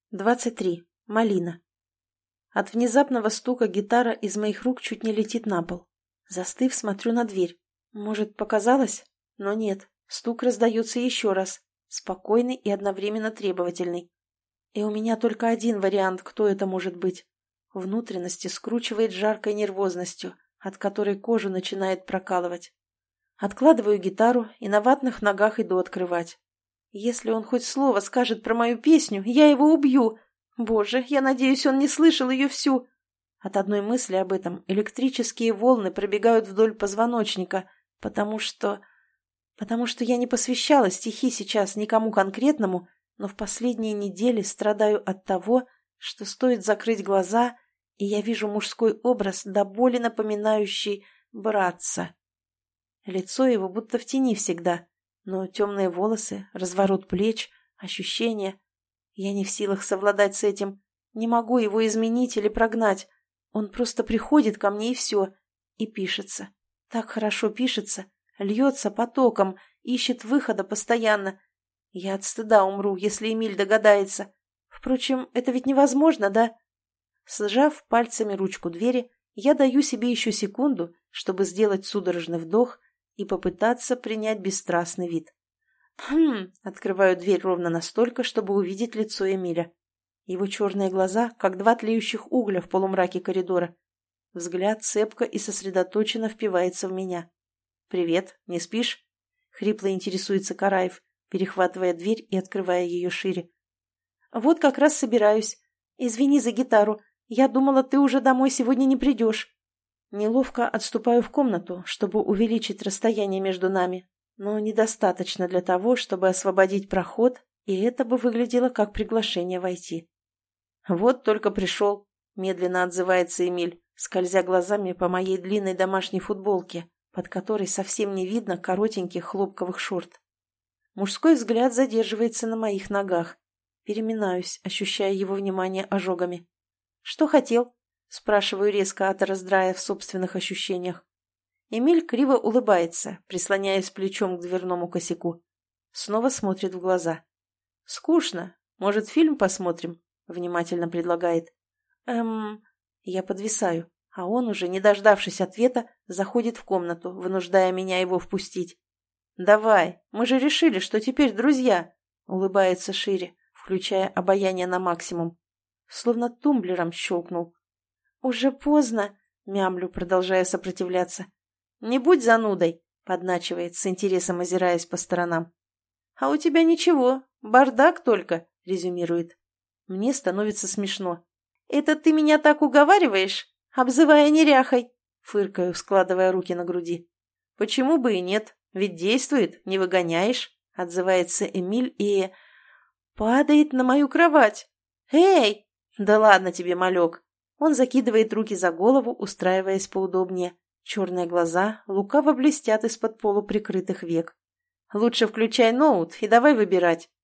23. Малина. От внезапного стука гитара из моих рук чуть не летит на пол. Застыв, смотрю на дверь. Может, показалось? Но нет. Стук раздается еще раз. Спокойный и одновременно требовательный. И у меня только один вариант, кто это может быть. Внутренности скручивает жаркой нервозностью, от которой кожу начинает прокалывать. Откладываю гитару и на ватных ногах иду открывать. Если он хоть слово скажет про мою песню, я его убью. Боже, я надеюсь, он не слышал ее всю. От одной мысли об этом электрические волны пробегают вдоль позвоночника, потому что я не посвящала стихи сейчас никому конкретному, но в последние недели страдаю от того, что стоит закрыть глаза, и я вижу мужской образ, до боли напоминающий братца. Лицо его будто в тени всегда. Но темные волосы, разворот плеч, ощущения. Я не в силах совладать с этим. Не могу его изменить или прогнать. Он просто приходит ко мне и все. И пишется. Так хорошо пишется. Льется потоком, ищет выхода постоянно. Я от стыда умру, если Эмиль догадается. Впрочем, это ведь невозможно, да? Сжав пальцами ручку двери, я даю себе еще секунду, чтобы сделать судорожный вдох и попытаться принять бесстрастный вид. Открываю дверь ровно настолько, чтобы увидеть лицо Эмиля. Его черные глаза, как два тлеющих угля в полумраке коридора. Взгляд цепко и сосредоточенно впивается в меня. «Привет, не спишь?» — хрипло интересуется Караев, перехватывая дверь и открывая ее шире. «Вот как раз собираюсь. Извини за гитару. Я думала, ты уже домой сегодня не придешь». Неловко отступаю в комнату, чтобы увеличить расстояние между нами, но недостаточно для того, чтобы освободить проход, и это бы выглядело как приглашение войти. «Вот только пришел», — медленно отзывается Эмиль, скользя глазами по моей длинной домашней футболке, под которой совсем не видно коротеньких хлопковых шорт. Мужской взгляд задерживается на моих ногах. Переминаюсь, ощущая его внимание ожогами. «Что хотел?» — спрашиваю резко от раздрая в собственных ощущениях. Эмиль криво улыбается, прислоняясь плечом к дверному косяку. Снова смотрит в глаза. «Скучно. Может, фильм посмотрим?» — внимательно предлагает. Я подвисаю, а он, уже не дождавшись ответа, заходит в комнату, вынуждая меня его впустить. «Давай, мы же решили, что теперь друзья!» — улыбается шире, включая обаяние на максимум. Словно тумблером щелкнул. «Уже поздно», — мямлю, продолжая сопротивляться. «Не будь занудой», — подначивает, с интересом озираясь по сторонам. «А у тебя ничего, бардак только», — резюмирует. Мне становится смешно. «Это ты меня так уговариваешь, обзывая неряхой?» — фыркаю, складывая руки на груди. «Почему бы и нет? Ведь действует, не выгоняешь», — отзывается Эмиль и... падает на мою кровать. «Эй!» «Да ладно тебе, малек!» Он закидывает руки за голову, устраиваясь поудобнее. Черные глаза лукаво блестят из-под полуприкрытых век. «Лучше включай ноут и давай выбирать.